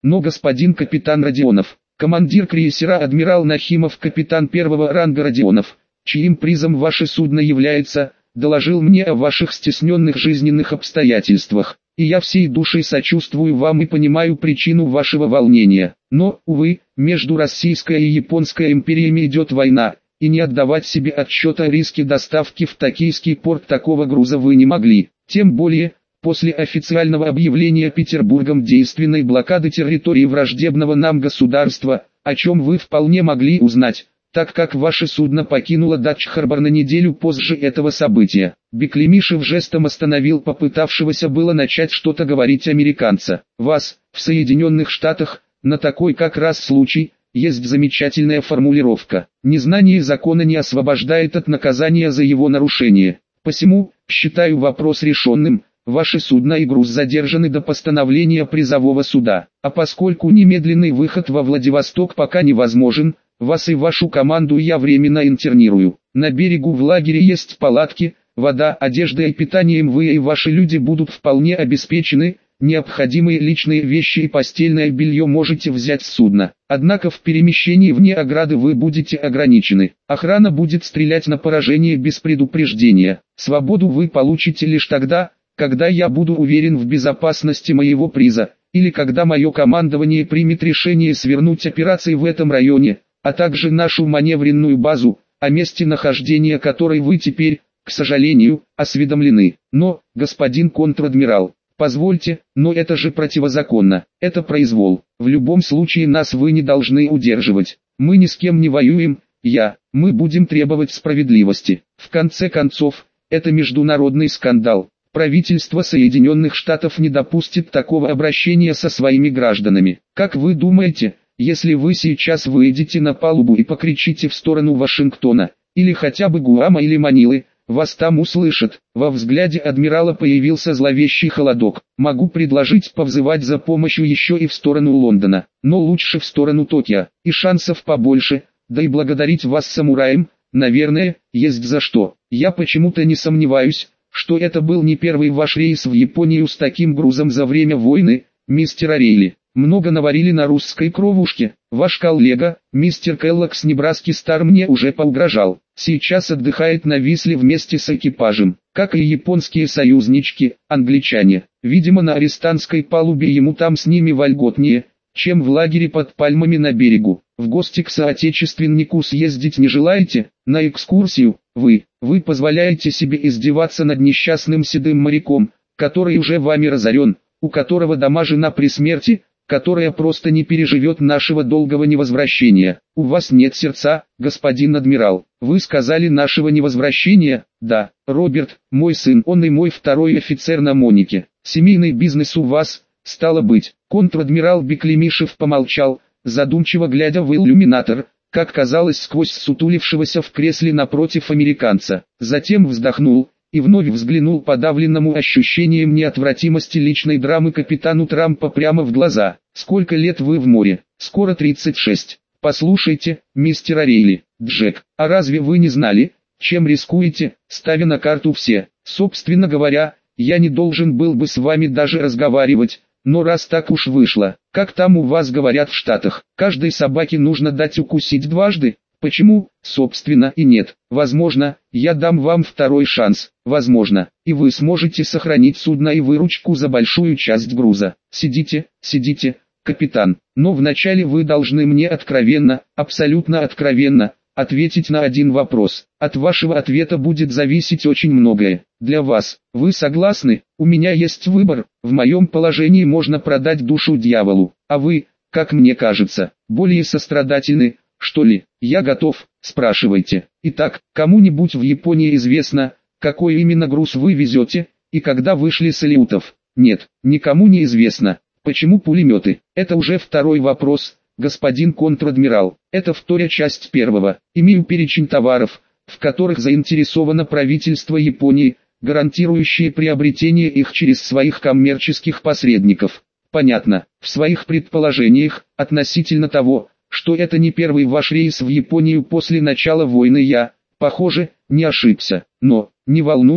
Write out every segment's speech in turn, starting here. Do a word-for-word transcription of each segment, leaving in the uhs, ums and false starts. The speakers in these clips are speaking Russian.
Но господин капитан Родионов, командир крейсера адмирал Нахимов, капитан первого ранга Родионов, чьим призом ваше судно является, доложил мне о ваших стесненных жизненных обстоятельствах, и я всей душой сочувствую вам и понимаю причину вашего волнения. Но, увы, между Российской и Японской империями идет война, и не отдавать себе отчет о риске доставки в Токийский порт такого груза вы не могли. Тем более, после официального объявления Петербургом действенной блокады территории враждебного нам государства, о чем вы вполне могли узнать, так как ваше судно покинуло Датч-Харбор на неделю позже этого события. Беклемишев жестом остановил попытавшегося было начать что-то говорить американца. Вас, в Соединенных Штатах, на такой как раз случай, есть замечательная формулировка. Незнание закона не освобождает от наказания за его нарушение. Посему, считаю вопрос решенным. Ваши судно и груз задержаны до постановления призового суда. А поскольку немедленный выход во Владивосток пока невозможен, вас и вашу команду я временно интернирую. На берегу в лагере есть палатки, вода, одежда и питанием вы и ваши люди будут вполне обеспечены. Необходимые личные вещи и постельное белье можете взять с судна. Однако в перемещении вне ограды вы будете ограничены. Охрана будет стрелять на поражение без предупреждения. Свободу вы получите лишь тогда, когда я буду уверен в безопасности моего приза, или когда мое командование примет решение свернуть операции в этом районе, а также нашу маневренную базу, о месте нахождения которой вы теперь, к сожалению, осведомлены. Но, господин контр-адмирал, позвольте, но это же противозаконно, это произвол. В любом случае нас вы не должны удерживать. Мы ни с кем не воюем, я, мы будем требовать справедливости. В конце концов, это международный скандал. Правительство Соединенных Штатов не допустит такого обращения со своими гражданами. Как вы думаете, если вы сейчас выйдете на палубу и покричите в сторону Вашингтона, или хотя бы Гуама или Манилы, вас там услышат? Во взгляде адмирала появился зловещий холодок. Могу предложить повзывать за помощью еще и в сторону Лондона, но лучше в сторону Токио, и шансов побольше, да и благодарить вас самураем, наверное, есть за что. Я почему-то не сомневаюсь, что это был не первый ваш рейс в Японию с таким грузом за время войны, мистер Орейли. Много наварили на русской кровушке. Ваш коллега, мистер Келлок с Небраски Стар, мне уже поугрожал. Сейчас отдыхает на Висле вместе с экипажем, как и японские союзнички, англичане. Видимо, на арестантской палубе ему там с ними вольготнее, чем в лагере под пальмами на берегу. В гости к соотечественнику съездить не желаете? На экскурсию? Вы, вы позволяете себе издеваться над несчастным седым моряком, который уже вами разорен, у которого дома жена при смерти, которая просто не переживет нашего долгого невозвращения. У вас нет сердца, господин адмирал. Вы сказали нашего невозвращения? Да, Роберт, мой сын, он и мой второй офицер на Монике. Семейный бизнес у вас, стало быть. Контр-адмирал Беклемишев помолчал, задумчиво глядя в иллюминатор, как казалось сквозь сутулившегося в кресле напротив американца. Затем вздохнул и вновь взглянул подавленному ощущением неотвратимости личной драмы капитану Трампа прямо в глаза. «Сколько лет вы в море?» «Скоро тридцать шесть. Послушайте, мистер Орейли, Джек, а разве вы не знали, чем рискуете, ставя на карту все? Собственно говоря, я не должен был бы с вами даже разговаривать, но раз так уж вышло, как там у вас говорят в Штатах, каждой собаке нужно дать укусить дважды». Почему, собственно, и нет. Возможно, я дам вам второй шанс, возможно, и вы сможете сохранить судно и выручку за большую часть груза. Сидите, сидите, капитан, но вначале вы должны мне откровенно, абсолютно откровенно, ответить на один вопрос. От вашего ответа будет зависеть очень многое. Для вас, вы согласны? У меня есть выбор, в моем положении можно продать душу дьяволу, а вы, как мне кажется, более сострадательны, что ли? Я готов, спрашивайте. Итак, кому-нибудь в Японии известно, какой именно груз вы везете, и когда вышли с Алеутов? Нет, никому не известно. Почему пулеметы? Это уже второй вопрос, господин контр-адмирал. Это вторая часть первого. Имею перечень товаров, в которых заинтересовано правительство Японии, гарантирующие приобретение их через своих коммерческих посредников. Понятно, в своих предположениях, относительно того, что это не первый ваш рейс в Японию после начала войны, я, похоже, не ошибся. Но, не волнуйтесь,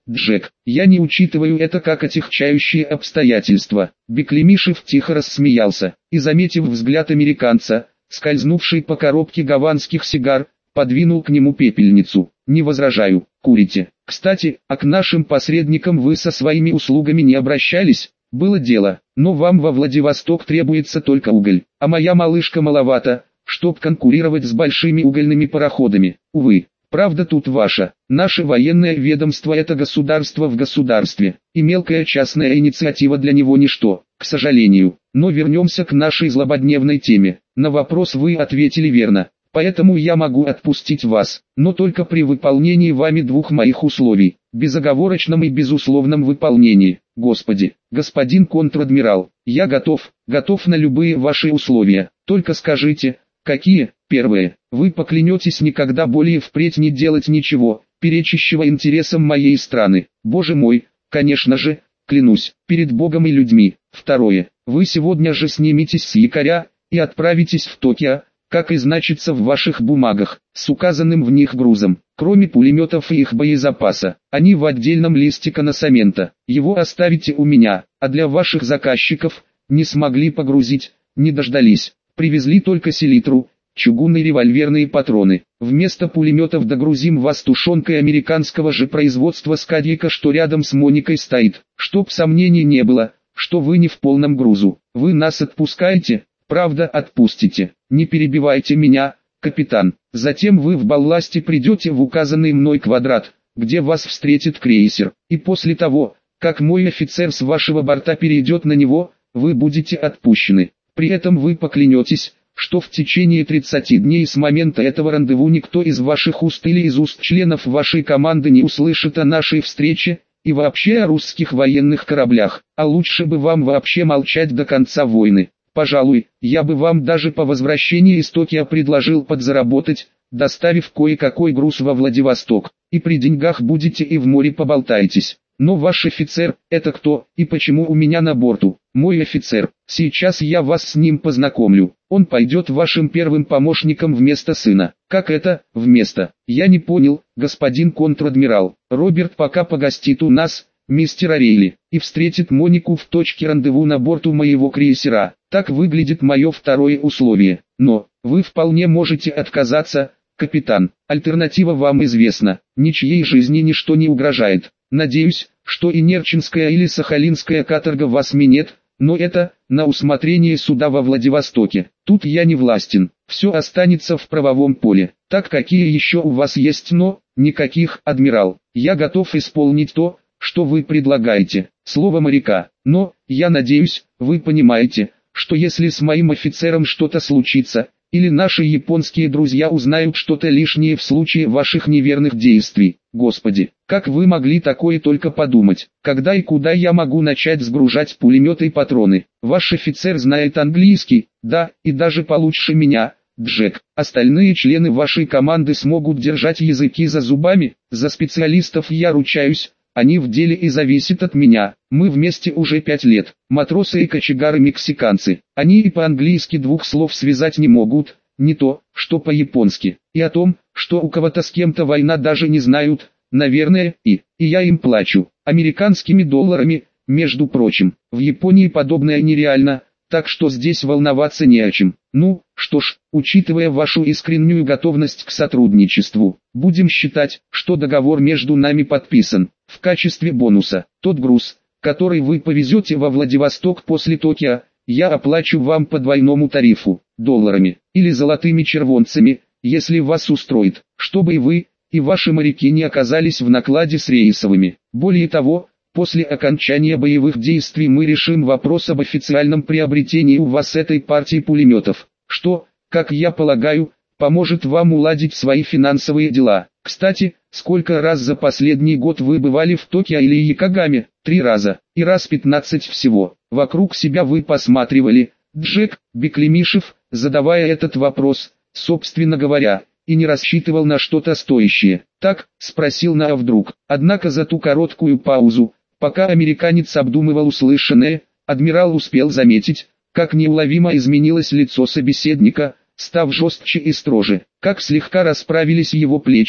Джек. Я не учитываю это как отягчающие обстоятельства. Беклемишев тихо рассмеялся, и, заметив взгляд американца, скользнувший по коробке гаванских сигар, подвинул к нему пепельницу. Не возражаю, курите. Кстати, а к нашим посредникам вы со своими услугами не обращались? Было дело, но вам во Владивосток требуется только уголь, а моя малышка маловато, чтоб конкурировать с большими угольными пароходами. Увы, правда тут ваша. Наше военное ведомство — это государство в государстве, и мелкая частная инициатива для него ничто, к сожалению. Но вернемся к нашей злободневной теме. На вопрос вы ответили верно, поэтому я могу отпустить вас, но только при выполнении вами двух моих условий, безоговорочном и безусловном выполнении. Господи, господин контр-адмирал, я готов, готов на любые ваши условия, только скажите, какие? Первое, вы поклянетесь никогда более впредь не делать ничего, перечащего интересам моей страны. Боже мой, конечно же, клянусь, перед Богом и людьми. Второе, вы сегодня же сниметесь с якоря и отправитесь в Токио, как и значится в ваших бумагах, с указанным в них грузом, кроме пулеметов и их боезапаса. Они в отдельном листе коносамента. Его оставите у меня, а для ваших заказчиков не смогли погрузить, не дождались. Привезли только селитру, чугунные револьверные патроны. Вместо пулеметов догрузим вас тушенкой американского же производства с Кадика, что рядом с Моникой стоит. Чтоб сомнений не было, что вы не в полном грузу. Вы нас отпускаете? Правда, отпустите. Не перебивайте меня, капитан. Затем вы в балласте придете в указанный мной квадрат, где вас встретит крейсер. И после того, как мой офицер с вашего борта перейдет на него, вы будете отпущены. При этом вы поклянетесь, что в течение тридцати дней с момента этого рандеву никто из ваших уст или из уст членов вашей команды не услышит о нашей встрече, и вообще о русских военных кораблях. А лучше бы вам вообще молчать до конца войны. Пожалуй, я бы вам даже по возвращении из Токио предложил подзаработать, доставив кое-какой груз во Владивосток, и при деньгах будете и в море поболтаетесь. Но ваш офицер, это кто, и почему у меня на борту? Мой офицер, сейчас я вас с ним познакомлю. Он пойдет вашим первым помощником вместо сына. Как это, вместо? Я не понял, господин контр-адмирал. Роберт пока погостит у нас, мистер Орейли, и встретит Монику в точке рандеву на борту моего крейсера. Так выглядит мое второе условие. Но, вы вполне можете отказаться, капитан. Альтернатива вам известна. Ничьей жизни ничто не угрожает. Надеюсь, что и Нерчинская или Сахалинская каторга вас минет, но это, на усмотрение суда во Владивостоке. Тут я не властен. Все останется в правовом поле. Так какие еще у вас есть но? Никаких, адмирал. Я готов исполнить то, что вы предлагаете. Слово моряка. Но, я надеюсь, вы понимаете, что если с моим офицером что-то случится, или наши японские друзья узнают что-то лишнее в случае ваших неверных действий. Господи, как вы могли такое только подумать? Когда и куда я могу начать сгружать пулеметы и патроны? Ваш офицер знает английский, да, и даже получше меня, Джек. Остальные члены вашей команды смогут держать языки за зубами. За специалистов я ручаюсь. Они в деле и зависят от меня. Мы вместе уже пять лет. Матросы и кочегары-мексиканцы. Они и по-английски двух слов связать не могут, не то, что по-японски. И о том, что у кого-то с кем-то война, даже не знают, наверное, и, и я им плачу. Американскими долларами, между прочим. В Японии подобное нереально, так что здесь волноваться не о чем. Ну, что ж, учитывая вашу искреннюю готовность к сотрудничеству, будем считать, что договор между нами подписан. В качестве бонуса, тот груз, который вы повезете во Владивосток после Токио, я оплачу вам по двойному тарифу, долларами, или золотыми червонцами, если вас устроит, чтобы и вы, и ваши моряки не оказались в накладе с рейсовыми. Более того, после окончания боевых действий мы решим вопрос об официальном приобретении у вас этой партии пулеметов, что, как я полагаю, поможет вам уладить свои финансовые дела. Кстати, сколько раз за последний год вы бывали в Токио или Якогаме? Три раза, и раз пятнадцать всего. Вокруг себя вы посматривали, Джек. Беклемишев, задавая этот вопрос, собственно говоря, и не рассчитывал на что-то стоящее. Так, спросил Нао вдруг. Однако за ту короткую паузу, пока американец обдумывал услышанное, адмирал успел заметить, как неуловимо изменилось лицо собеседника, став жестче и строже, как слегка расправились его плечи,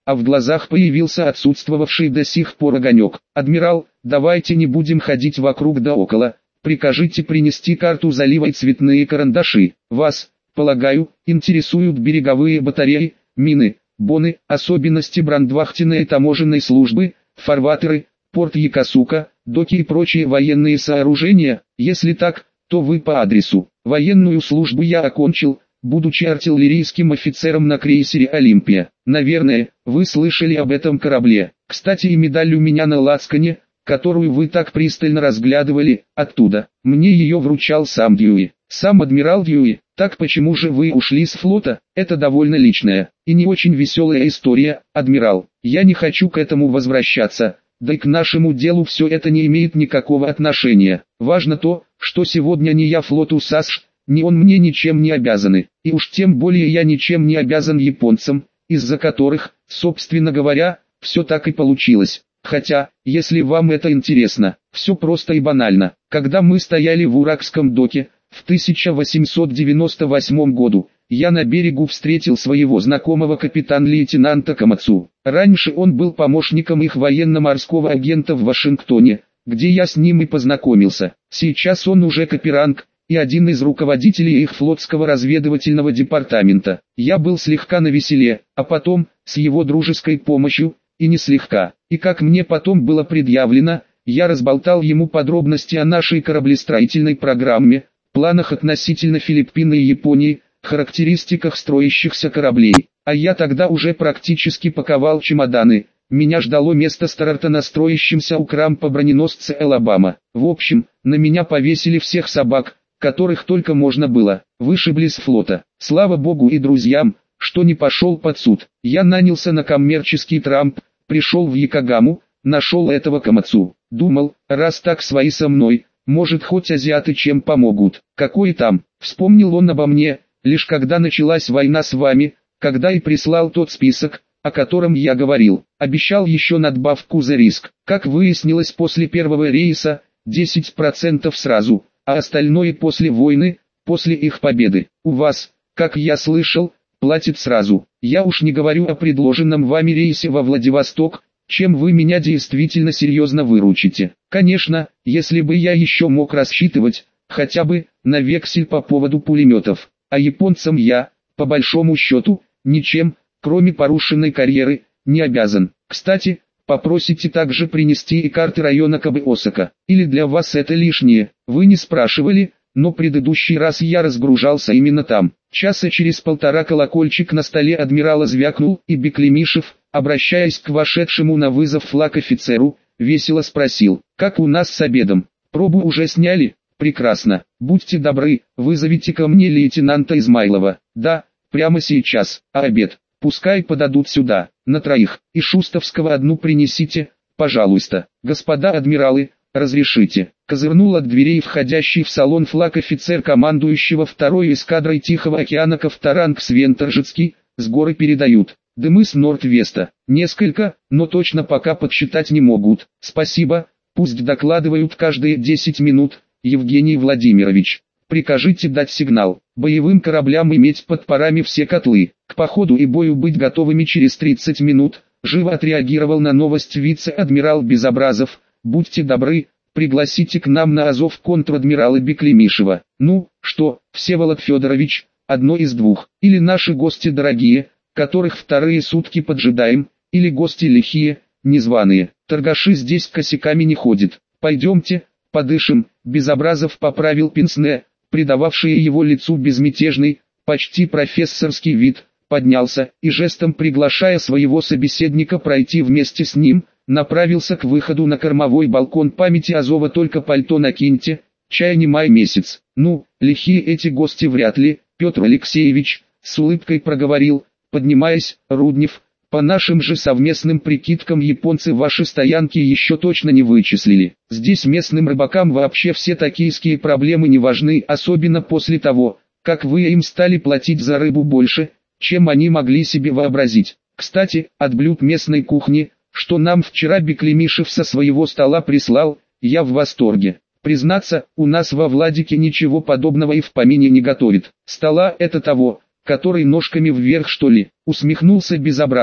а в глазах появился отсутствовавший до сих пор огонек. «Адмирал, давайте не будем ходить вокруг да около, прикажите принести карту залива и цветные карандаши. Вас, полагаю, интересуют береговые батареи, мины, боны, особенности брандвахтенной и таможенной службы, фарватеры, порт Якосука, доки и прочие военные сооружения. Если так, то вы по адресу. Военную службу я окончил, будучи артиллерийским офицером на крейсере «Олимпия». Наверное, вы слышали об этом корабле. Кстати, и медаль у меня на лацкане, которую вы так пристально разглядывали, оттуда. Мне ее вручал сам Дьюи. Сам адмирал Дьюи. Так почему же вы ушли с флота? Это довольно личная и не очень веселая история, адмирал. Я не хочу к этому возвращаться. Да и к нашему делу все это не имеет никакого отношения. Важно то, что сегодня ни я флоту САСШ, ни он мне ничем не обязаны. И уж тем более я ничем не обязан японцам, из-за которых, собственно говоря, все так и получилось. Хотя, если вам это интересно, все просто и банально. Когда мы стояли в Уракском доке, в тысяча восемьсот девяносто восьмом году, я на берегу встретил своего знакомого капитан-лейтенанта Камацу. Раньше он был помощником их военно-морского агента в Вашингтоне, где я с ним и познакомился. Сейчас он уже каперанг и один из руководителей их флотского разведывательного департамента. Я был слегка навеселе, а потом, с его дружеской помощью, и не слегка. И как мне потом было предъявлено, я разболтал ему подробности о нашей кораблестроительной программе, планах относительно Филиппин и Японии, характеристиках строящихся кораблей. А я тогда уже практически паковал чемоданы. Меня ждало место старта на строящемся у Крампа броненосце Алабама. В общем, на меня повесили всех собак, которых только можно было. Вышибли с флота. Слава богу и друзьям, что не пошел под суд. Я нанялся на коммерческий трамп, пришел в Якогаму, нашел этого Камацу. Думал, раз так свои со мной, может хоть азиаты чем помогут. Какой там, вспомнил он обо мне, лишь когда началась война с вами, когда и прислал тот список, о котором я говорил. Обещал еще надбавку за риск. Как выяснилось после первого рейса, десять процентов сразу, а остальное после войны, после их победы. У вас, как я слышал, платит сразу. Я уж не говорю о предложенном вами рейсе во Владивосток, чем вы меня действительно серьезно выручите. Конечно, если бы я еще мог рассчитывать, хотя бы, на вексель по поводу пулеметов. А японцам я, по большому счету, ничем, кроме порушенной карьеры, не обязан. Кстати, попросите также принести и карты района Кабе-Осака. Или для вас это лишнее, вы не спрашивали, но предыдущий раз я разгружался именно там. Часа через полтора колокольчик на столе адмирала звякнул, и Беклемишев, обращаясь к вошедшему на вызов флаг офицеру, весело спросил: «Как у нас с обедом? Пробу уже сняли?» «Прекрасно. Будьте добры, вызовите ко мне лейтенанта Измайлова». «Да, прямо сейчас. А обед? Пускай подадут сюда, на троих. И Шустовского одну принесите, пожалуйста. Господа адмиралы, разрешите». Козырнул от дверей входящий в салон флаг офицер командующего второй эскадрой Тихого океана Ковторанг Свентержицкий, с горы передают. Дымы с Норд-Веста. Несколько, но точно пока подсчитать не могут. Спасибо, пусть докладывают каждые десять минут, Евгений Владимирович. Прикажите дать сигнал. Боевым кораблям иметь под парами все котлы. К походу и бою быть готовыми через тридцать минут. Живо отреагировал на новость вице-адмирал Безобразов. Будьте добры, пригласите к нам на Азов контр-адмирала Беклемишева. Ну, что, Всеволод Федорович, одно из двух. Или наши гости дорогие, которых вторые сутки поджидаем, или гости лихие, незваные. Торгаши здесь косяками не ходят. Пойдемте, подышим. Безобразов поправил пенсне, придававшие его лицу безмятежный, почти профессорский вид, поднялся и жестом приглашая своего собеседника пройти вместе с ним, направился к выходу на кормовой балкон памяти Азова. «Только пальто накиньте, чай не май месяц». «Ну, лихие эти гости вряд ли, Петр Алексеевич», с улыбкой проговорил, поднимаясь, Руднев. «По нашим же совместным прикидкам японцы ваши стоянки еще точно не вычислили. Здесь местным рыбакам вообще все токийские проблемы не важны, особенно после того, как вы им стали платить за рыбу больше, чем они могли себе вообразить. Кстати, от блюд местной кухни, что нам вчера Беклемишев со своего стола прислал, я в восторге. Признаться, у нас во Владике ничего подобного и в помине не готовит. Стола это того, который ножками вверх что ли», усмехнулся Безобразов.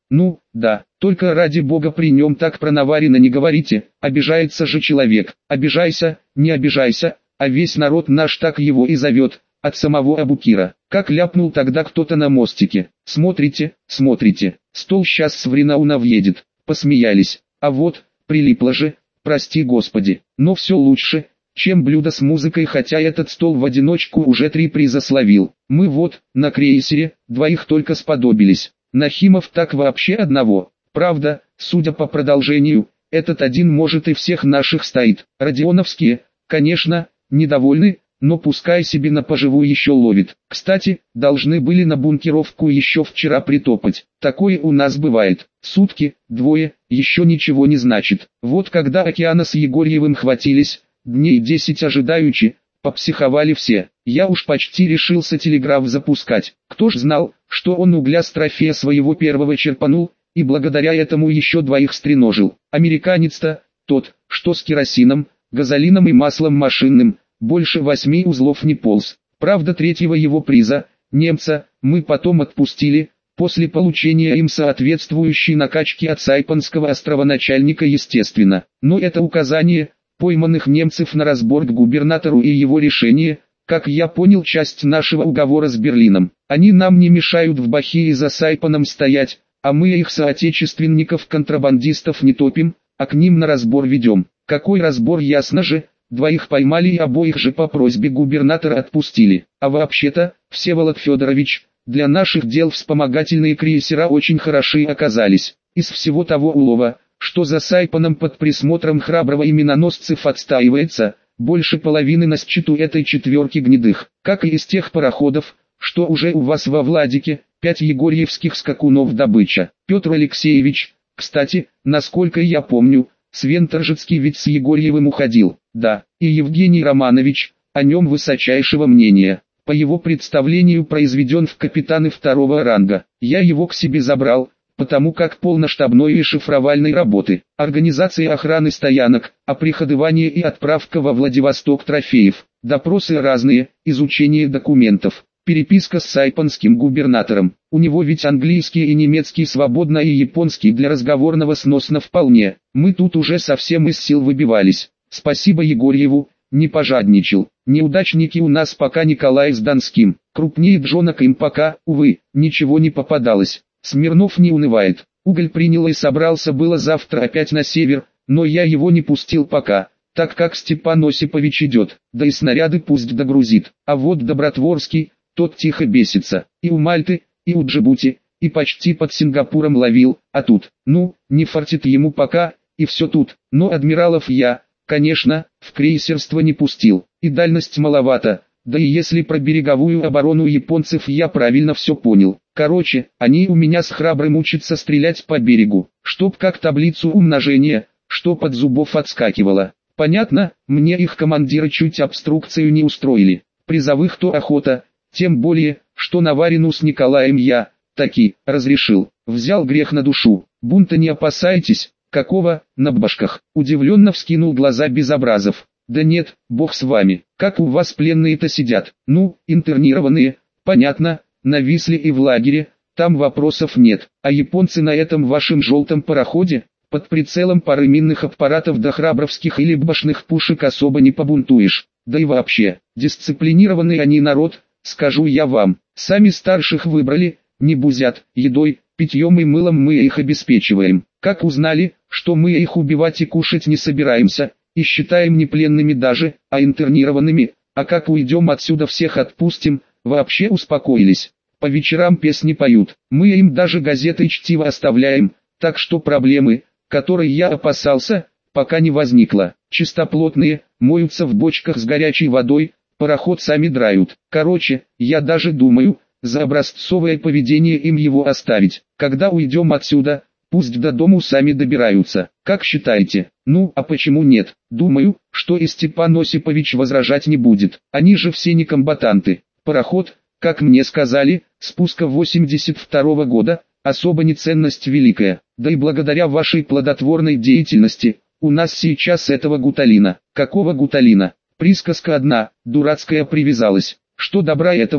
Ну, да, только ради бога при нем так про Наварина не говорите, обижается же человек. Обижайся, не обижайся, а весь народ наш так его и зовет, от самого Абукира. Как ляпнул тогда кто-то на мостике. Смотрите, смотрите, стол сейчас с Вринауна въедет. Посмеялись, а вот, прилипло же, прости господи, но все лучше, чем блюдо с музыкой, хотя этот стол в одиночку уже три приза словил. Мы вот, на крейсере, двоих только сподобились. Нахимов так вообще одного. Правда, судя по продолжению, этот один может и всех наших стоит. Родионовские, конечно, недовольны, но пускай себе на поживу еще ловит. Кстати, должны были на бункеровку еще вчера притопать. Такое у нас бывает. Сутки, двое, еще ничего не значит. Вот когда Океана с Егорьевым хватились, дней десять ожидаючи, попсиховали все. Я уж почти решился телеграф запускать. Кто ж знал, что он угля с трофея своего первого черпанул, и благодаря этому еще двоих стреножил. Американец-то, тот, что с керосином, газолином и маслом машинным, больше восьми узлов не полз. Правда, третьего его приза, немца, мы потом отпустили, после получения им соответствующей накачки от Сайпанского острова начальника, естественно. Но это указание пойманных немцев на разбор к губернатору и его решение, как я понял, часть нашего уговора с Берлином. Они нам не мешают в Бахии за Сайпаном стоять, а мы их соотечественников-контрабандистов не топим, а к ним на разбор ведем. Какой разбор, ясно же, двоих поймали и обоих же по просьбе губернатора отпустили. А вообще-то, Всеволод Федорович, для наших дел вспомогательные крейсера очень хороши оказались. Из всего того улова, что за Сайпаном под присмотром храброго и миноносцев отстаивается, больше половины на счету этой четверки гнедых, как и из тех пароходов, что уже у вас во Владике, пять егорьевских скакунов добыча. Петр Алексеевич, кстати, насколько я помню, Свенторжецкий ведь с Егорьевым уходил, да, и Евгений Романович, о нем высочайшего мнения. По его представлению произведен в капитаны второго ранга. Я его к себе забрал, потому как полноштабной и шифровальной работы, организация охраны стоянок, оприходование и отправка во Владивосток трофеев, допросы разные, изучение документов, переписка с сайпанским губернатором. У него ведь английский и немецкий свободно и японский для разговорного сносно вполне. Мы тут уже совсем из сил выбивались. Спасибо Егорьеву, не пожадничал. Неудачники у нас пока Николай с Донским. Крупнее Джонок им пока, увы, ничего не попадалось. Смирнов не унывает. Уголь принял и собрался было завтра опять на север, но я его не пустил пока, так как Степан Осипович идет, да и снаряды пусть догрузит. А вот Добротворский, тот тихо бесится, и у Мальты, и у Джибути, и почти под Сингапуром ловил, а тут, ну, не фартит ему пока, и все тут. Но адмиралов я, конечно, в крейсерство не пустил, и дальность маловато. Да и если про береговую оборону японцев я правильно все понял. Короче, они у меня с храбрым учатся стрелять по берегу, чтоб как таблицу умножения, что под зубов отскакивало. Понятно, мне их командиры чуть обструкцию не устроили. Призовых то охота, тем более, что Наварину с Николаем я, таки, разрешил. Взял грех на душу. Бунта не опасайтесь. Какого, на башках? Удивленно вскинул глаза Безобразов. Да нет, бог с вами, как у вас пленные-то сидят? Ну, интернированные, понятно, на Висле и в лагере, там вопросов нет. А японцы на этом вашем желтом пароходе, под прицелом пары минных аппаратов до храбровских или башных пушек особо не побунтуешь. Да и вообще, дисциплинированный они народ, скажу я вам. Сами старших выбрали, не бузят, едой, питьем и мылом мы их обеспечиваем. Как узнали, что мы их убивать и кушать не собираемся, и считаем не пленными даже, а интернированными, а как уйдем отсюда всех отпустим, вообще успокоились. По вечерам песни поют, мы им даже газеты чтиво оставляем, так что проблемы, которые я опасался, пока не возникло. Чистоплотные, моются в бочках с горячей водой, пароход сами драют. Короче, я даже думаю, за образцовое поведение им его оставить. Когда уйдем отсюда, пусть до дому сами добираются. Как считаете? Ну, а почему нет? Думаю, что и Степан Осипович возражать не будет. Они же все не комбатанты. Пароход, как мне сказали, спуска восемьдесят второго года, особо не ценность великая. Да и благодаря вашей плодотворной деятельности, у нас сейчас этого гуталина. Какого гуталина? Присказка одна, дурацкая привязалась. Что добра этого,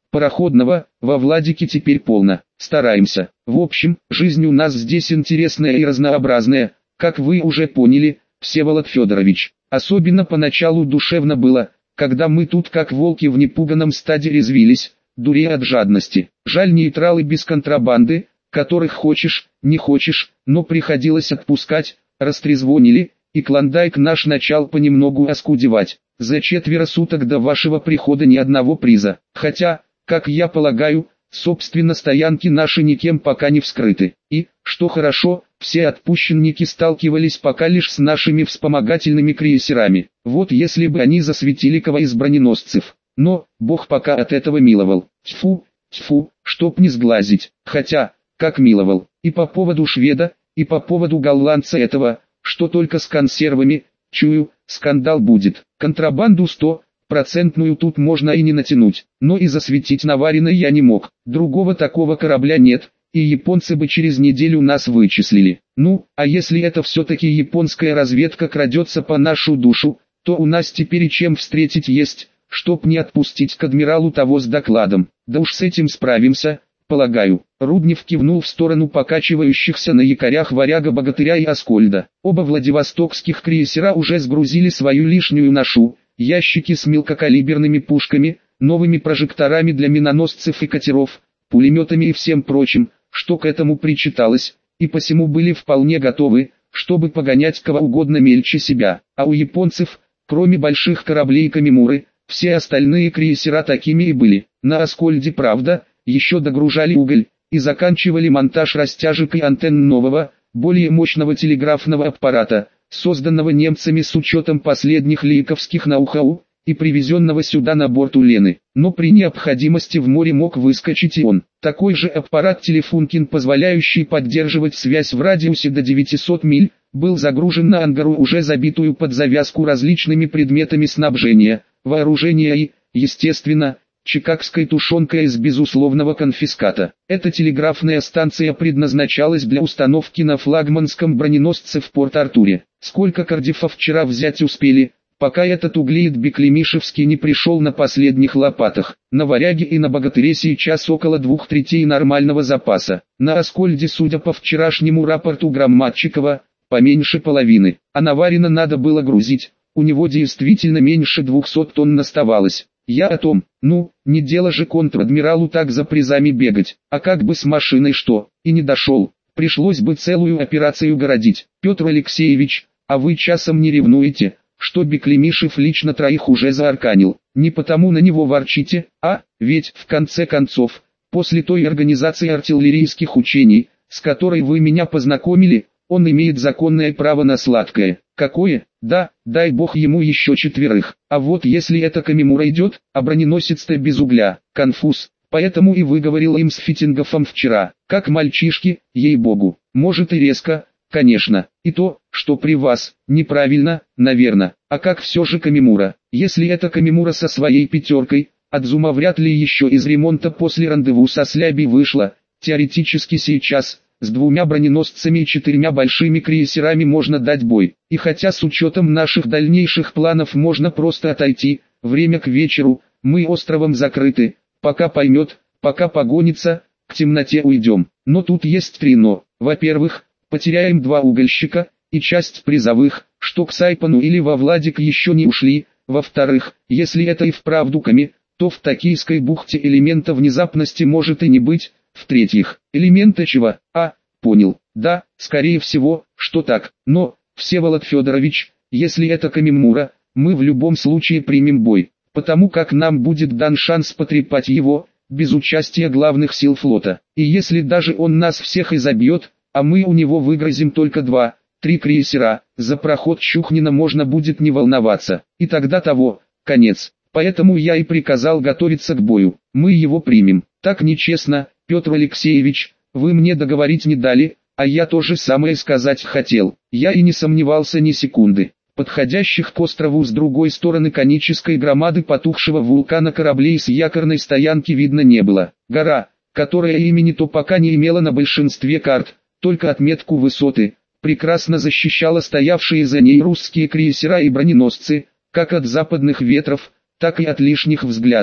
пароходного, во Владике теперь полно. Стараемся. В общем, жизнь у нас здесь интересная и разнообразная, как вы уже поняли, Всеволод Федорович. Особенно поначалу душевно было, когда мы тут как волки в непуганом стаде резвились, дурея от жадности. Жаль нейтралы без контрабанды, которых хочешь, не хочешь, но приходилось отпускать, растрезвонили, и клондайк наш начал понемногу оскудевать. За четверо суток до вашего прихода ни одного приза. Хотя, как я полагаю, собственно стоянки наши никем пока не вскрыты. И, что хорошо, все отпущенники сталкивались пока лишь с нашими вспомогательными крейсерами. Вот если бы они засветили кого из броненосцев. Но, Бог пока от этого миловал. Тьфу, тьфу, чтоб не сглазить. Хотя, как миловал. И по поводу шведа, и по поводу голландца этого, что только с консервами, чую, скандал будет. Контрабанду сто процентную тут можно и не натянуть, но и засветить наваренное я не мог. Другого такого корабля нет, и японцы бы через неделю нас вычислили. Ну, а если это все-таки японская разведка крадется по нашу душу, то у нас теперь и чем встретить есть, чтоб не отпустить к адмиралу того с докладом. Да уж с этим справимся, полагаю. Руднев кивнул в сторону покачивающихся на якорях Варяга-Богатыря и Аскольда. Оба владивостокских крейсера уже сгрузили свою лишнюю ношу, ящики с мелкокалиберными пушками, новыми прожекторами для миноносцев и катеров, пулеметами и всем прочим, что к этому причиталось, и посему были вполне готовы, чтобы погонять кого угодно мельче себя. А у японцев, кроме больших кораблей Камимуры, все остальные крейсера такими и были. На Аскольде, правда, еще догружали уголь, и заканчивали монтаж растяжек и антенн нового, более мощного телеграфного аппарата, созданного немцами с учетом последних лейковских ноу-хау, и привезенного сюда на борту Лены. Но при необходимости в море мог выскочить и он. Такой же аппарат Телефункин, позволяющий поддерживать связь в радиусе до девятисот миль, был загружен на ангару, уже забитую под завязку различными предметами снабжения, вооружения и, естественно, чикагской тушенкой из безусловного конфиската. Эта телеграфная станция предназначалась для установки на флагманском броненосце в Порт-Артуре. Сколько Кардифа вчера взять успели, пока этот углеид Беклемишевский не пришел на последних лопатах. На Варяге и на Богатыре сейчас около двух третей нормального запаса. На Аскольде, судя по вчерашнему рапорту Громадчикова, поменьше половины. А Наварина надо было грузить, у него действительно меньше двухсот тонн оставалось. Я о том, ну, не дело же контр-адмиралу так за призами бегать, а как бы с машиной что, и не дошел, пришлось бы целую операцию городить. Петр Алексеевич, а вы часом не ревнуете, что Беклемишев лично троих уже заарканил? Не потому на него ворчите, а, ведь, в конце концов, после той организации артиллерийских учений, с которой вы меня познакомили, он имеет законное право на сладкое. Какое? Да, дай бог ему еще четверых. А вот если эта Камимура идет, а броненосец-то без угля, конфуз. Поэтому и выговорил им с Фитингофом вчера, как мальчишки, ей-богу. Может и резко, конечно. И то, что при вас, неправильно, наверное. А как все же Камимура? Если это Камимура со своей пятеркой, Адзума вряд ли еще из ремонта после рандеву со Слябей вышла. Теоретически сейчас, с двумя броненосцами и четырьмя большими крейсерами можно дать бой. И хотя с учетом наших дальнейших планов можно просто отойти, время к вечеру, мы островом закрыты, пока поймет, пока погонится, к темноте уйдем. Но тут есть три но. Во-первых, потеряем два угольщика, и часть призовых, что к Сайпану или во Владик еще не ушли. Во-вторых, если это и вправду Ками, то в Токийской бухте элемента внезапности может и не быть. В-третьих, элемента чего? А, понял, да, скорее всего, что так. Но, Всеволод Федорович, если это Камимура, мы в любом случае примем бой, потому как нам будет дан шанс потрепать его, без участия главных сил флота. И если даже он нас всех изобьет, а мы у него выгрозим только два, три крейсера, за проход Щухнина можно будет не волноваться. И тогда того, конец. Поэтому я и приказал готовиться к бою. Мы его примем. Так нечестно, Петр Алексеевич, вы мне договорить не дали, а я то же самое сказать хотел. Я и не сомневался ни секунды. Подходящих к острову с другой стороны конической громады потухшего вулкана кораблей с якорной стоянки видно не было. Гора, которая имени то пока не имела на большинстве карт, только отметку высоты, прекрасно защищала стоявшие за ней русские крейсера и броненосцы, как от западных ветров, так и от лишних взглядов.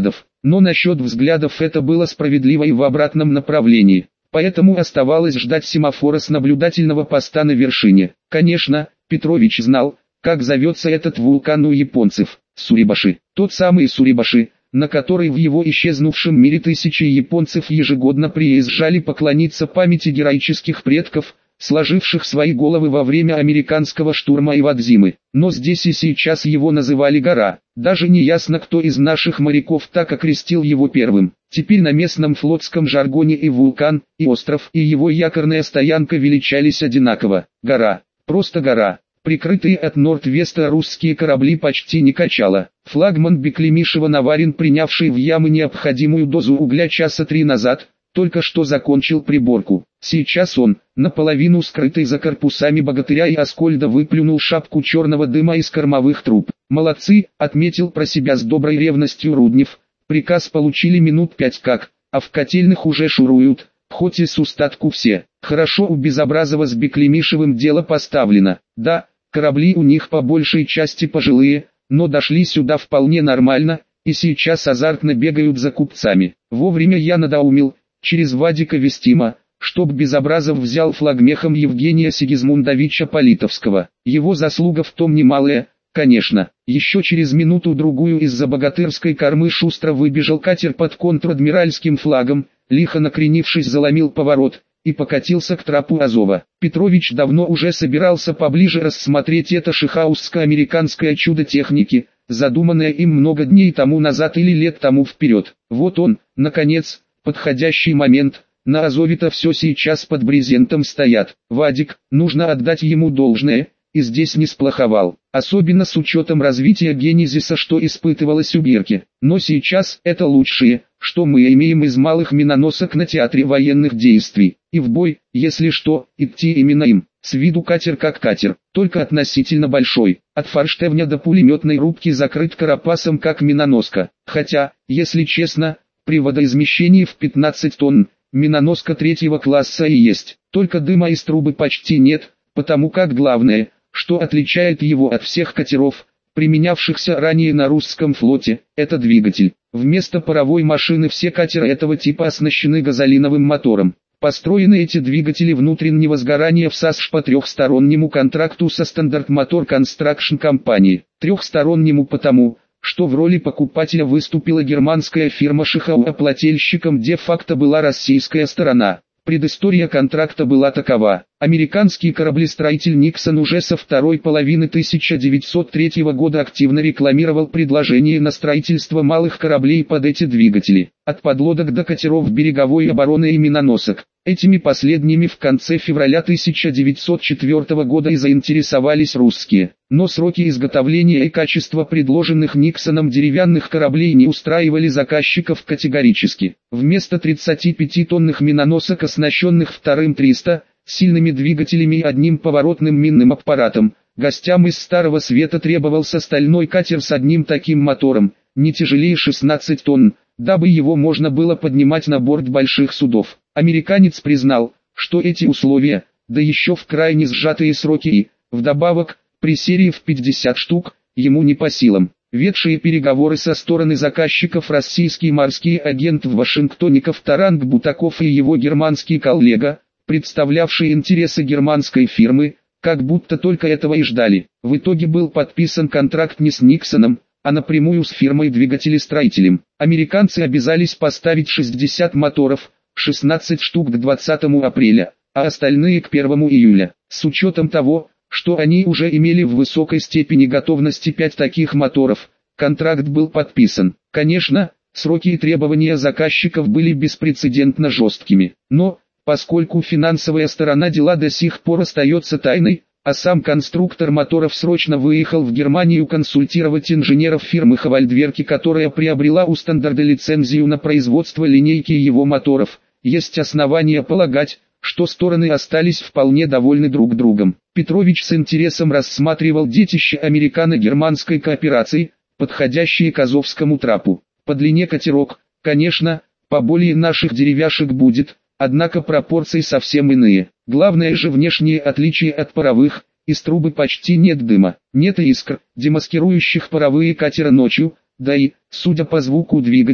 Но насчет взглядов это было справедливо и в обратном направлении. Поэтому оставалось ждать семафора с наблюдательного поста на вершине. Конечно, Петрович знал, как зовется этот вулкан у японцев – Сурибаши. Тот самый Сурибаши, на который в его исчезнувшем мире тысячи японцев ежегодно приезжали поклониться памяти героических предков, сложивших свои головы во время американского штурма Ивадзимы. Но здесь и сейчас его называли гора. Даже не ясно, кто из наших моряков так окрестил его первым. Теперь на местном флотском жаргоне и вулкан, и остров, и его якорная стоянка величались одинаково. Гора. Просто гора. Прикрытые от Норд-Веста русские корабли почти не качало. Флагман Беклемишева Наварин, принявший в ямы необходимую дозу угля часа три назад, только что закончил приборку. Сейчас он, наполовину скрытый за корпусами Богатыря и Аскольда, выплюнул шапку черного дыма из кормовых труб. «Молодцы», — отметил про себя с доброй ревностью Руднев. «Приказ получили минут пять как, а в котельных уже шуруют, хоть и с устатку все. Хорошо, у Безобразова с Беклемишевым дело поставлено. Да, корабли у них по большей части пожилые, но дошли сюда вполне нормально, и сейчас азартно бегают за купцами. Вовремя я надоумил, через Вадика Вестима, чтоб Безобразов взял флагмехом Евгения Сигизмундовича Политовского. Его заслуга в том немалая, конечно». Еще через минуту-другую из-за богатырской кормы шустро выбежал катер под контр-адмиральским флагом, лихо накренившись заломил поворот и покатился к трапу Азова. Петрович давно уже собирался поближе рассмотреть это шихауско-американское чудо техники, задуманное им много дней тому назад или лет тому вперед. Вот он, наконец, подходящий момент. На Азове-то все сейчас под брезентом стоят. Вадик, нужно отдать ему должное, и здесь не сплоховал. Особенно с учетом развития генезиса, что испытывалось у Бирки. Но сейчас это лучшее, что мы имеем из малых миноносок на театре военных действий. И в бой, если что, идти именно им. С виду катер как катер, только относительно большой. От форштевня до пулеметной рубки закрыт карапасом как миноноска. Хотя, если честно, при водоизмещении в пятнадцать тонн, миноноска третьего класса и есть. Только дыма из трубы почти нет, потому как главное, что отличает его от всех катеров, применявшихся ранее на русском флоте, это двигатель. Вместо паровой машины все катеры этого типа оснащены газолиновым мотором. Построены эти двигатели внутреннего сгорания в САСШ по трехстороннему контракту со Standard Motor Construction Company. Трехстороннему потому, что в роли покупателя выступила германская фирма Шихау, а плательщиком де-факто была российская сторона. Предыстория контракта была такова. Американский кораблестроитель Никсон уже со второй половины тысяча девятьсот третьего года активно рекламировал предложение на строительство малых кораблей под эти двигатели, от подлодок до катеров береговой обороны и миноносок. Этими последними в конце февраля тысяча девятьсот четвёртого года и заинтересовались русские. Но сроки изготовления и качество предложенных Никсоном деревянных кораблей не устраивали заказчиков категорически. Вместо тридцатипятитонных миноносок, оснащенных вторым триста, сильными двигателями и одним поворотным минным аппаратом, гостям из Старого Света требовался стальной катер с одним таким мотором, не тяжелее шестнадцати тонн, дабы его можно было поднимать на борт больших судов. Американец признал, что эти условия, да еще в крайне сжатые сроки и, вдобавок, при серии в пятьдесят штук, ему не по силам. Ведшие переговоры со стороны заказчиков российский морский агент в Вашингтоне Ковторанг Бутаков и его германский коллега, представлявшие интересы германской фирмы, как будто только этого и ждали. В итоге был подписан контракт не с Никсоном, а напрямую с фирмой-двигателестроителем. Американцы обязались поставить шестьдесят моторов, шестнадцать штук к двадцатому апреля, а остальные к первому июля. С учетом того, что они уже имели в высокой степени готовности пять таких моторов, контракт был подписан. Конечно, сроки и требования заказчиков были беспрецедентно жесткими, но, поскольку финансовая сторона дела до сих пор остается тайной, а сам конструктор моторов срочно выехал в Германию консультировать инженеров фирмы Хавальдверки, которая приобрела у Стандарда лицензию на производство линейки его моторов, есть основания полагать, что стороны остались вполне довольны друг другом. Петрович с интересом рассматривал детище американо-германской кооперации, подходящие к Азовскому трапу. По длине катерок, конечно, поболее наших деревяшек будет, однако пропорции совсем иные. Главное же внешнее отличие от паровых: из трубы почти нет дыма, нет искр, демаскирующих паровые катера ночью, да и, судя по звуку двигателя,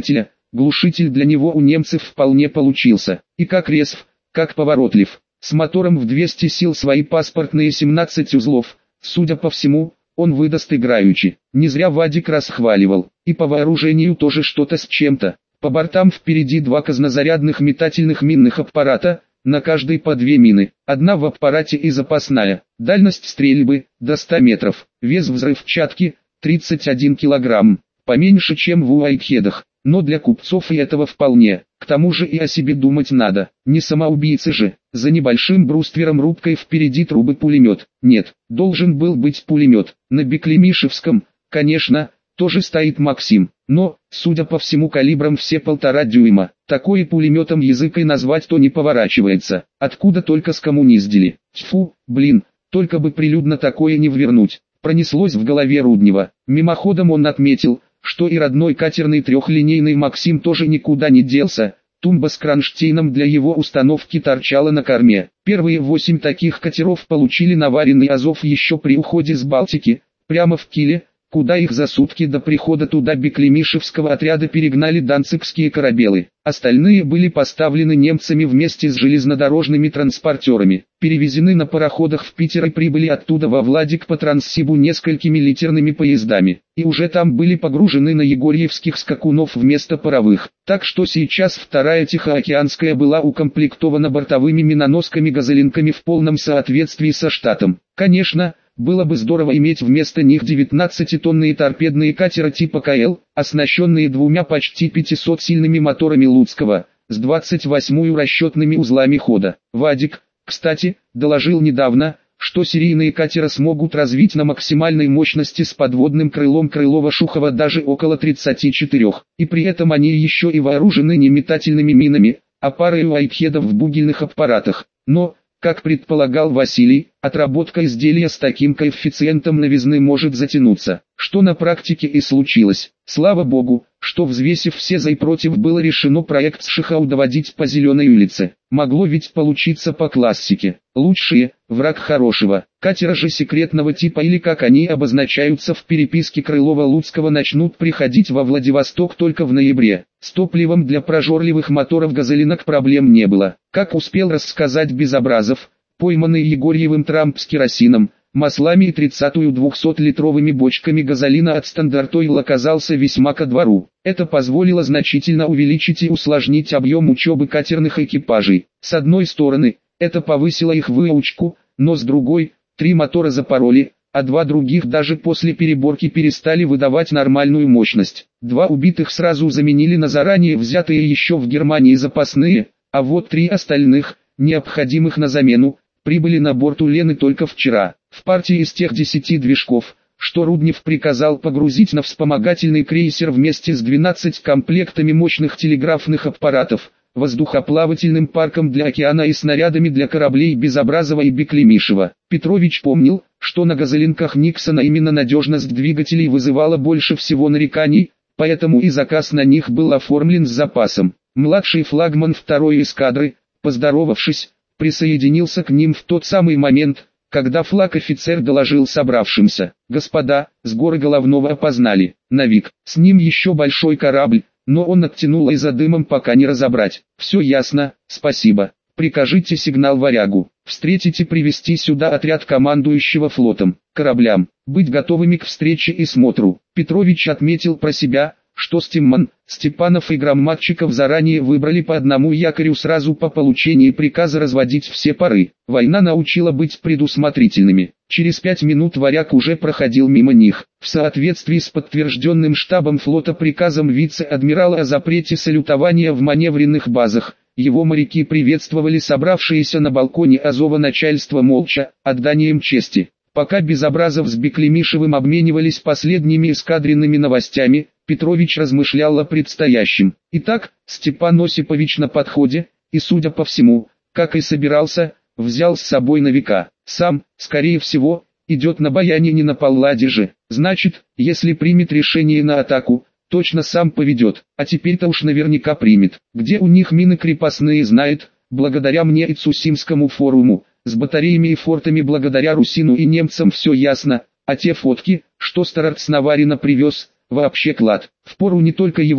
Глушитель для него у немцев вполне получился. И как резв, как поворотлив. С мотором в двести сил свои паспортные семнадцать узлов, судя по всему, он выдаст играючи. Не зря Вадик расхваливал. И по вооружению тоже что-то с чем-то. По бортам впереди два казнозарядных метательных минных аппарата, на каждой по две мины. Одна в аппарате и запасная. Дальность стрельбы до ста метров. Вес взрывчатки тридцать один килограмм. Поменьше, чем в уайкхедах. Но для купцов и этого вполне. К тому же и о себе думать надо. Не самоубийцы же. За небольшим бруствером рубкой впереди трубы пулемет. Нет, должен был быть пулемет. На Беклемишевском, конечно, тоже стоит Максим. Но, судя по всему, калибром все полтора дюйма. Такое пулеметом языкой назвать то не поворачивается. Откуда только скоммуниздили. Тьфу, блин, только бы прилюдно такое не ввернуть. Пронеслось в голове Руднева. Мимоходом он отметил, что и родной катерный трехлинейный Максим тоже никуда не делся. Тумба с кронштейном для его установки торчала на корме. Первые восемь таких катеров получили наваренный азов еще при уходе с Балтики, прямо в Киле, куда их за сутки до прихода туда Беклемишевского отряда перегнали данцигские корабелы. Остальные были поставлены немцами вместе с железнодорожными транспортерами, перевезены на пароходах в Питер и прибыли оттуда во Владик по Транссибу несколькими литерными поездами, и уже там были погружены на егорьевских скакунов вместо паровых. Так что сейчас вторая Тихоокеанская была укомплектована бортовыми миноносками-газолинками в полном соответствии со штатом. Конечно, было бы здорово иметь вместо них девятнадцатитонные торпедные катера типа КЛ, оснащенные двумя почти пятисотсильными моторами Луцкого, с двадцать восемью расчетными узлами хода. Вадик, кстати, доложил недавно, что серийные катера смогут развить на максимальной мощности с подводным крылом Крылова-Шухова даже около тридцати четырёх, и при этом они еще и вооружены не метательными минами, а парой уайкхедов в бугельных аппаратах. Но, как предполагал Василий, отработка изделия с таким коэффициентом новизны может затянуться, что на практике и случилось. Слава богу, что взвесив все за и против, было решено проект Сшихау доводить по Зеленой улице. Могло ведь получиться по классике. Лучшие, враг хорошего. Катера же секретного типа, или как они обозначаются в переписке Крылова-Луцкого, начнут приходить во Владивосток только в ноябре. С топливом для прожорливых моторов газолинок проблем не было. Как успел рассказать Безобразов, пойманный Егорьевым Трамп с керосином, маслами и тридцатью двухсотлитровыми бочками газолина от Стандартойл оказался весьма ко двору. Это позволило значительно увеличить и усложнить объем учебы катерных экипажей. С одной стороны, это повысило их выучку, но с другой, три мотора запороли, а два других даже после переборки перестали выдавать нормальную мощность. Два убитых сразу заменили на заранее взятые еще в Германии запасные, а вот три остальных, необходимых на замену, прибыли на борт Улены только вчера. В партии из тех десяти движков, что Руднев приказал погрузить на вспомогательный крейсер вместе с двенадцатью комплектами мощных телеграфных аппаратов, воздухоплавательным парком для океана и снарядами для кораблей Безобразова и Беклемишева. Петрович помнил, что на газолинках Никсона именно надежность двигателей вызывала больше всего нареканий, поэтому и заказ на них был оформлен с запасом. Младший флагман второй эскадры, поздоровавшись, присоединился к ним в тот самый момент, когда флаг-офицер доложил собравшимся: «Господа, с горы Головного опознали, Навик, с ним еще большой корабль, но он оттянул и за дымом пока не разобрать. Все ясно, спасибо. Прикажите сигнал Варягу, встретить и привести сюда отряд командующего флотом, кораблям, быть готовыми к встрече и смотру». Петрович отметил про себя, что Стимман, Степанов и Громадчиков заранее выбрали по одному якорю сразу по получении приказа разводить все пары. Война научила быть предусмотрительными. Через пять минут Варяг уже проходил мимо них. В соответствии с подтвержденным штабом флота приказом вице-адмирала о запрете салютования в маневренных базах, его моряки приветствовали собравшиеся на балконе Азова начальство молча, отданием чести. Пока Безобразов с Беклемишевым обменивались последними эскадренными новостями, Петрович размышлял о предстоящем. Итак, Степан Осипович на подходе, и, судя по всему, как и собирался, взял с собой Навика. Сам, скорее всего, идет на баяне, не на Палладе же. Значит, если примет решение на атаку, точно сам поведет, а теперь-то уж наверняка примет. Где у них мины крепостные, знает, благодаря мне и Цусимскому форуму. С батареями и фортами благодаря Русину и немцам все ясно, а те фотки, что Старарц Наварина привез, вообще клад. Впору не только его,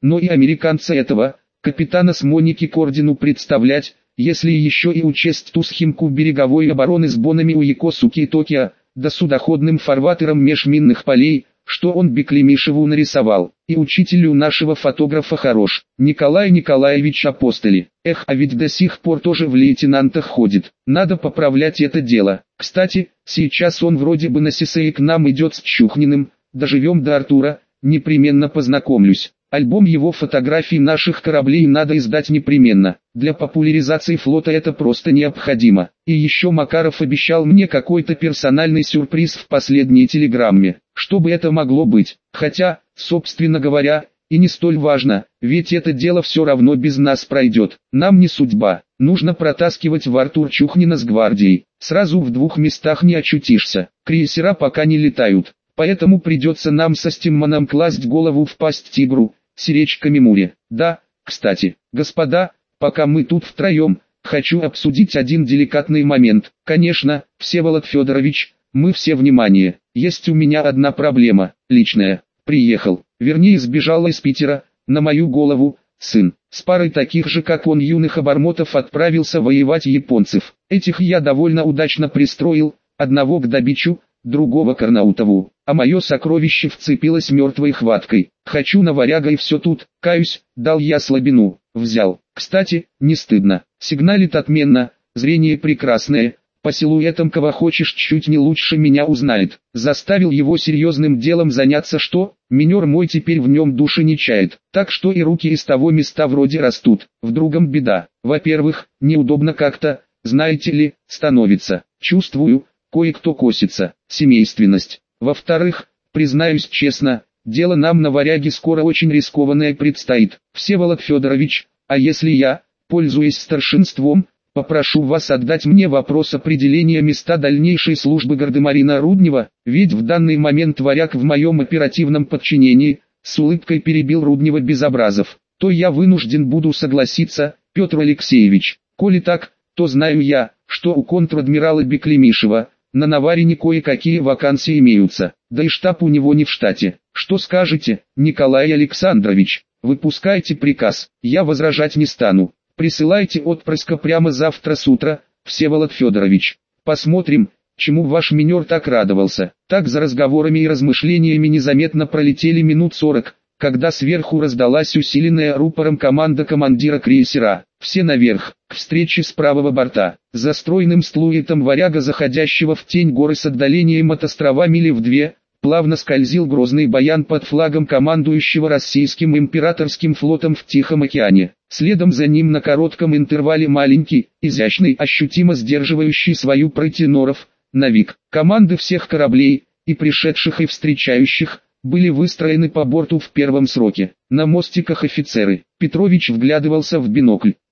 но и американца этого, капитана с Моники к ордену представлять, если еще и учесть ту схемку береговой обороны с бонами у Якосуки и Токио, да судоходным фарватером межминных полей, что он Беклемишеву нарисовал. И учителю нашего фотографа хорош, Николай Николаевич Апостоли. Эх, а ведь до сих пор тоже в лейтенантах ходит. Надо поправлять это дело. Кстати, сейчас он вроде бы на Сисее к нам идет с Чухниным. Доживем до Артура, непременно познакомлюсь. Альбом его фотографий наших кораблей надо издать непременно. Для популяризации флота это просто необходимо. И еще Макаров обещал мне какой-то персональный сюрприз в последней телеграмме. Что бы это могло быть? Хотя, собственно говоря, и не столь важно, ведь это дело все равно без нас пройдет. Нам не судьба. Нужно протаскивать в Артур Чухнина с гвардией. Сразу в двух местах не очутишься. Крейсера пока не летают. Поэтому придется нам со Стимманом класть голову в пасть тигру, сиречь Камимуре. Да, кстати, господа, пока мы тут втроем, хочу обсудить один деликатный момент. Конечно, Всеволод Федорович, мы все внимание. Есть у меня одна проблема, личная. Приехал, вернее сбежал из Питера, на мою голову, сын. С парой таких же как он юных обормотов отправился воевать японцев. Этих я довольно удачно пристроил, одного к Добичу, другого к Арнаутову, а мое сокровище вцепилось мертвой хваткой. Хочу на варяга и все тут, каюсь, дал я слабину, взял. Кстати, не стыдно, сигналит отменно, зрение прекрасное, по силуэтам кого хочешь чуть не лучше меня узнает. Заставил его серьезным делом заняться, что, минер мой теперь в нем души не чает, так что и руки из того места вроде растут. В другом беда, во-первых, неудобно как-то, знаете ли, становится, чувствую, кое-кто косится, семейственность. Во-вторых, признаюсь честно, дело нам на варяге скоро очень рискованное предстоит. Всеволод Федорович, а если я, пользуясь старшинством, попрошу вас отдать мне вопрос определения места дальнейшей службы гардемарина Руднева, ведь в данный момент варяг в моем оперативном подчинении, с улыбкой перебил Руднева Безобразов, то я вынужден буду согласиться, Петр Алексеевич. Коли так, то знаю я, что у контр-адмирала Беклемишева, на Наварине кое-какие вакансии имеются, да и штаб у него не в штате. Что скажете, Николай Александрович? Выпускайте приказ, я возражать не стану. Присылайте отпрыска прямо завтра с утра, Всеволод Федорович. Посмотрим, чему ваш минер так радовался. Так за разговорами и размышлениями незаметно пролетели минут сорок, когда сверху раздалась усиленная рупором команда командира крейсера. Все наверх, к встрече с правого борта. За стройным стлуетом варяга, заходящего в тень горы с отдалением от острова мили в две, плавно скользил грозный баян под флагом командующего российским императорским флотом в Тихом океане. Следом за ним на коротком интервале маленький, изящный, ощутимо сдерживающий свою прыть Норов, Навик. Команды всех кораблей, и пришедших и встречающих, были выстроены по борту в первом сроке. На мостиках офицеры. Петрович вглядывался в бинокль.